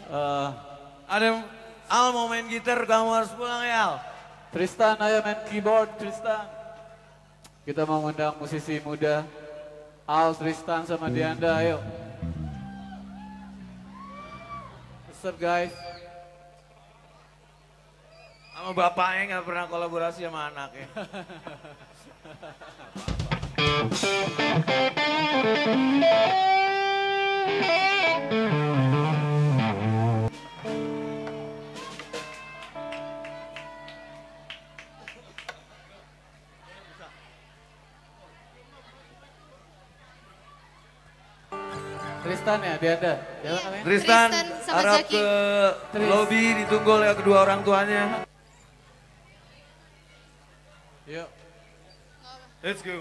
Eh, Ada Al mau main gitar, kamu harus pulang ya Al. Tristan, ayo main keyboard, Tristan. Kita mau undang musisi muda. Al, Tristan, sama Dianda, ayo. What's up, guys? Sama bapaknya nggak pernah kolaborasi sama anaknya. Tristan ya, Dianda. Jalan namanya? Tristan sama harap Zaki. ke lobby ditunggu oleh kedua orang tuanya. Yuk. Let's go.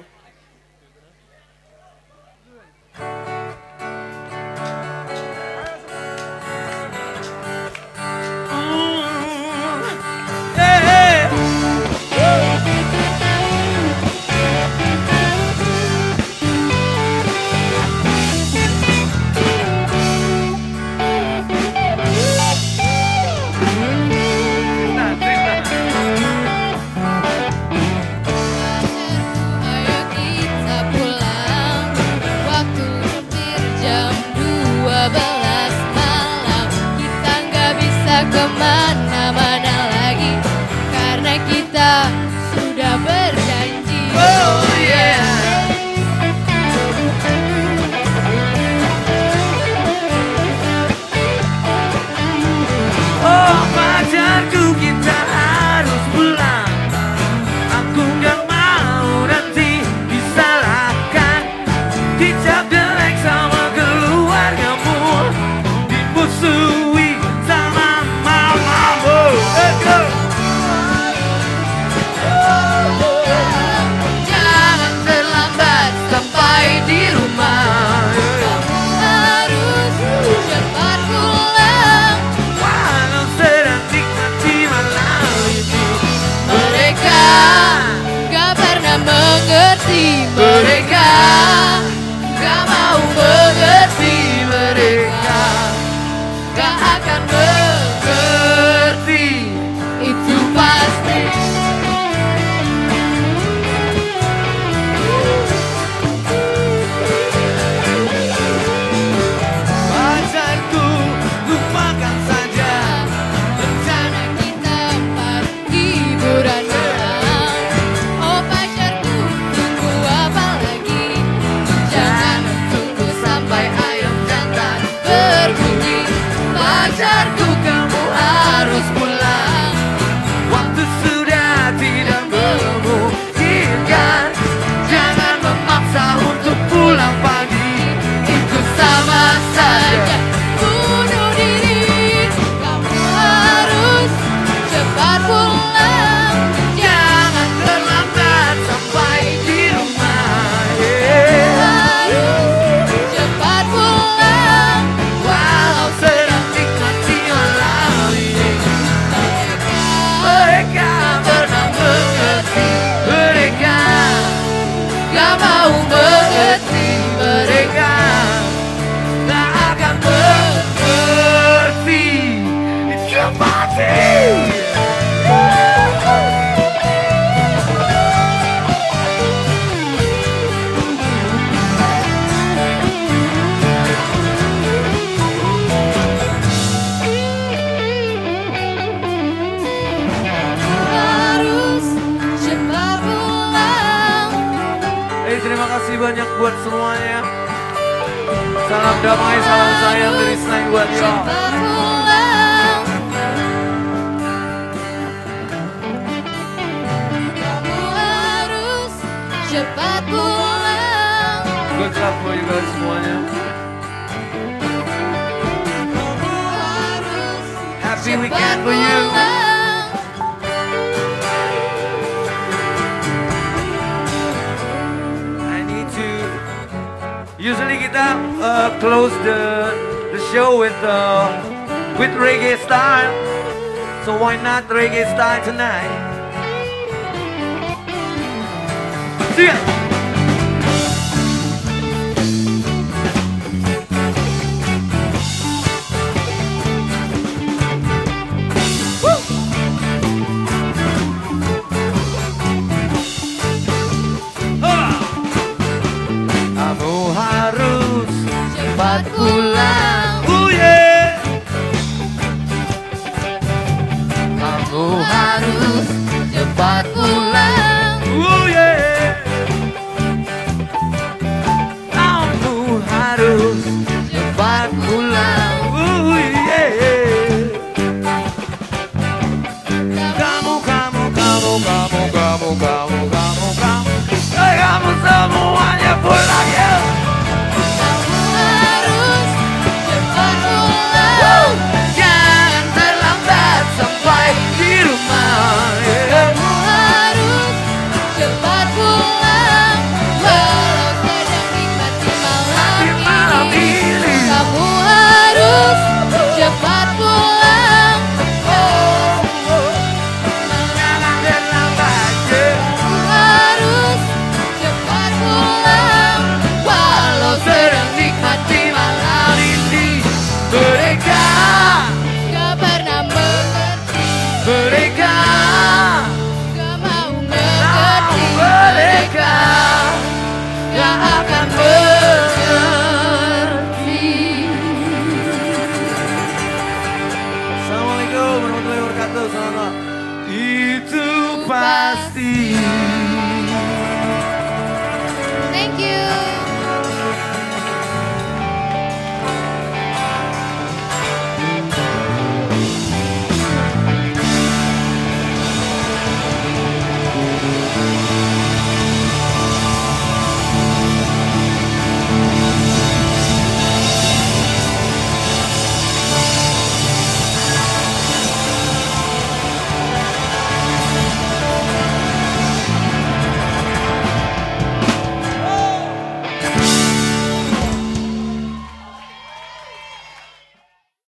Ayo kita pulang. Waktu hampir jam 12 malam. Kita nggak bisa kemana-mana lagi karena kita sudah berjanji. Oh yeah. Oh pacarku, kita harus pulang. Aku gak mau nanti disalahkan, dicap jelek sama keluargamu, dimusuhi sama mamamu. Jangan terlambat sampai di rumah. Harus cepat pulang. Walau sedang nikmati malam ini, Mereka gak pernah mengerti. Mereka gak mau mengerti. Mereka gak akan mengerti. Itu pasti. pacarku, lupakan saja. Rencana kita pergi liburan malam. Oh pacarku, tunggu apa lagi? Jangan tunggu sampai ayam jantan berbunyi. Pacarku, kamu harus pulang. Waktu sudah tidak memungkinkan, jangan memaksa untuk pulang pagi. Itu sama saja bunuh diri. Kamu harus cepat pulang. Jangan terlambat sampai di rumah. Harus cepat pulang. Walau sedang nikmati malam ini, mereka pernah mengerti. Mereka Gak mau mengerti. mereka tak akan mengerti. Itu pasti. Harus cepat pulang. Terima kasih banyak buat semuanya. Salam damai, salam sayang dari Slang buat yo. Cepat pulang. Kamu harus cepat pulang. Good job buat you guys semuanya. Kamu harus Happy cepat weekend for you. pulang. I need to. Usually kita close the show with reggae style. So why not reggae style tonight? See ya. cepat pulang.